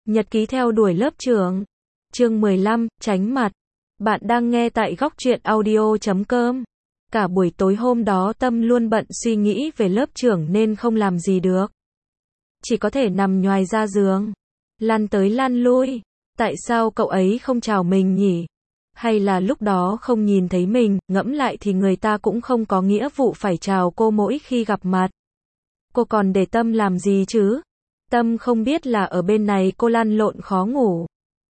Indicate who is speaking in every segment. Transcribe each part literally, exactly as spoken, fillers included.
Speaker 1: Nhật ký theo đuổi lớp trưởng. Chương mười lăm, tránh mặt. Bạn đang nghe tại góc truyện audio chấm com. Cả buổi tối hôm đó Tâm luôn bận suy nghĩ về lớp trưởng nên không làm gì được. Chỉ có thể nằm nhoài ra giường. Lăn tới lăn lui. Tại sao cậu ấy không chào mình nhỉ? Hay là lúc đó không nhìn thấy mình, ngẫm lại thì người ta cũng không có nghĩa vụ phải chào cô mỗi khi gặp mặt. Cô còn để Tâm làm gì chứ? Tâm không biết là ở bên này cô lăn lộn khó ngủ.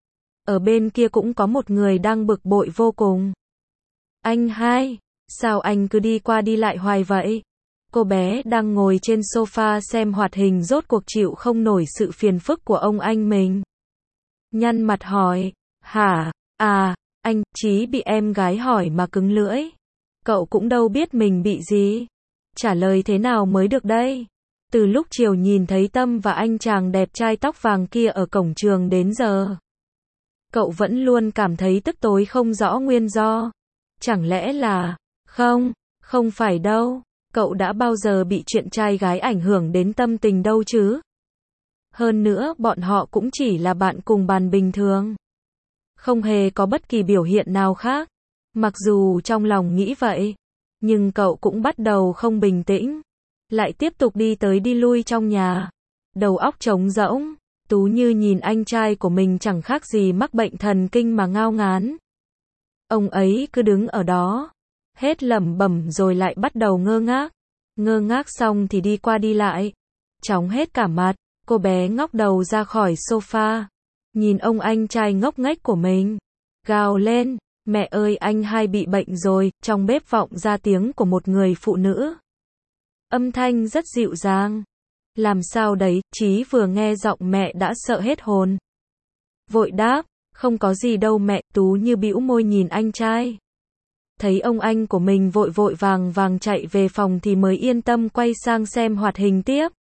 Speaker 1: Ở bên kia cũng có một người đang bực bội vô cùng. Anh hai, sao anh cứ đi qua đi lại hoài vậy? Cô bé đang ngồi trên sofa xem hoạt hình rốt cuộc chịu không nổi sự phiền phức của ông anh mình. Nhăn mặt hỏi, hả, à, anh, Chí bị em gái hỏi mà cứng lưỡi. Cậu cũng đâu biết mình bị gì. Trả lời thế nào mới được đây? Từ lúc chiều nhìn thấy Tâm và anh chàng đẹp trai tóc vàng kia ở cổng trường đến giờ. Cậu vẫn luôn cảm thấy tức tối không rõ nguyên do. Chẳng lẽ là, không, không phải đâu, cậu đã bao giờ bị chuyện trai gái ảnh hưởng đến tâm tình đâu chứ? Hơn nữa bọn họ cũng chỉ là bạn cùng bàn bình thường. Không hề có bất kỳ biểu hiện nào khác. Mặc dù trong lòng nghĩ vậy, nhưng cậu cũng bắt đầu không bình tĩnh. Lại tiếp tục đi tới đi lui trong nhà. Đầu óc trống rỗng. Tú Như nhìn anh trai của mình chẳng khác gì mắc bệnh thần kinh mà ngao ngán. Ông ấy cứ đứng ở đó, hết lẩm bẩm rồi lại bắt đầu ngơ ngác. Ngơ ngác xong thì đi qua đi lại. Chóng hết cả mặt, cô bé ngóc đầu ra khỏi sofa. Nhìn ông anh trai ngốc nghếch của mình. Gào lên, mẹ ơi anh hai bị bệnh rồi, trong bếp vọng ra tiếng của một người phụ nữ. Âm thanh rất dịu dàng. Làm sao đấy, Chí vừa nghe giọng mẹ đã sợ hết hồn. Vội đáp, không có gì đâu mẹ, Tú Như bĩu môi nhìn anh trai. Thấy ông anh của mình vội vội vàng vàng chạy về phòng thì mới yên tâm quay sang xem hoạt hình tiếp.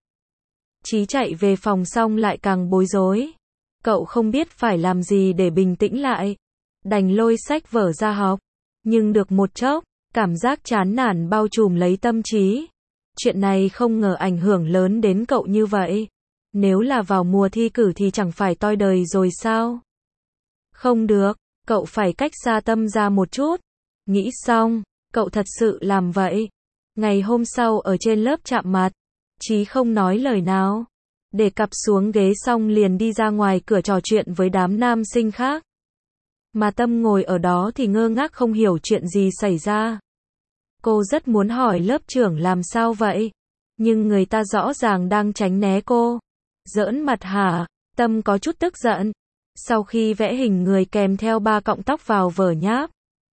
Speaker 1: Chí chạy về phòng xong lại càng bối rối. Cậu không biết phải làm gì để bình tĩnh lại. Đành lôi sách vở ra học. Nhưng được một chốc, cảm giác chán nản bao trùm lấy tâm trí. Chuyện này không ngờ ảnh hưởng lớn đến cậu như vậy. Nếu là vào mùa thi cử thì chẳng phải toi đời rồi sao? Không được, cậu phải cách xa Tâm ra một chút. Nghĩ xong, cậu thật sự làm vậy. Ngày hôm sau ở trên lớp chạm mặt, Chí không nói lời nào. Để cặp xuống ghế xong liền đi ra ngoài cửa trò chuyện với đám nam sinh khác. Mà Tâm ngồi ở đó thì ngơ ngác không hiểu chuyện gì xảy ra. Cô rất muốn hỏi lớp trưởng làm sao vậy? Nhưng người ta rõ ràng đang tránh né cô. Giỡn mặt hả? Tâm có chút tức giận. Sau khi vẽ hình người kèm theo ba cọng tóc vào vở nháp,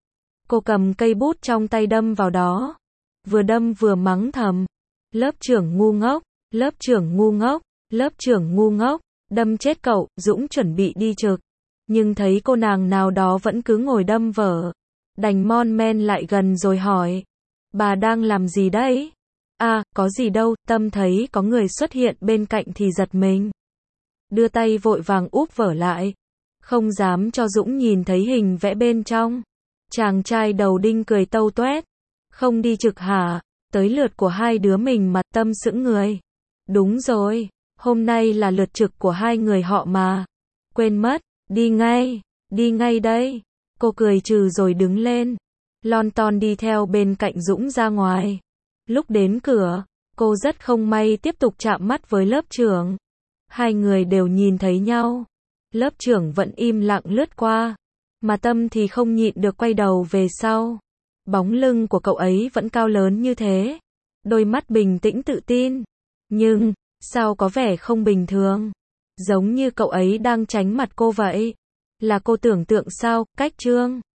Speaker 1: cô cầm cây bút trong tay đâm vào đó. Vừa đâm vừa mắng thầm. Lớp trưởng ngu ngốc, lớp trưởng ngu ngốc, lớp trưởng ngu ngốc, đâm chết cậu. Dũng chuẩn bị đi trực. Nhưng thấy cô nàng nào đó vẫn cứ ngồi đâm vở. Đành mon men lại gần rồi hỏi. Bà đang làm gì đấy? À, có gì đâu, Tâm thấy có người xuất hiện bên cạnh thì giật mình. Đưa tay vội vàng úp vở lại. Không dám cho Dũng nhìn thấy hình vẽ bên trong. Chàng trai đầu đinh cười tâu toét. Không đi trực hả? Tới lượt của hai đứa mình mà. Tâm sững người. Đúng rồi, hôm nay là lượt trực của hai người họ mà. Quên mất, đi ngay, đi ngay đây. Cô cười trừ rồi đứng lên. Lon ton đi theo bên cạnh Dũng ra ngoài. Lúc đến cửa, cô rất không may tiếp tục chạm mắt với lớp trưởng. Hai người đều nhìn thấy nhau. Lớp trưởng vẫn im lặng lướt qua. Mà Tâm thì không nhịn được quay đầu về sau. Bóng lưng của cậu ấy vẫn cao lớn như thế. Đôi mắt bình tĩnh tự tin. Nhưng, sao có vẻ không bình thường. Giống như cậu ấy đang tránh mặt cô vậy. Là cô tưởng tượng sao, cách trương.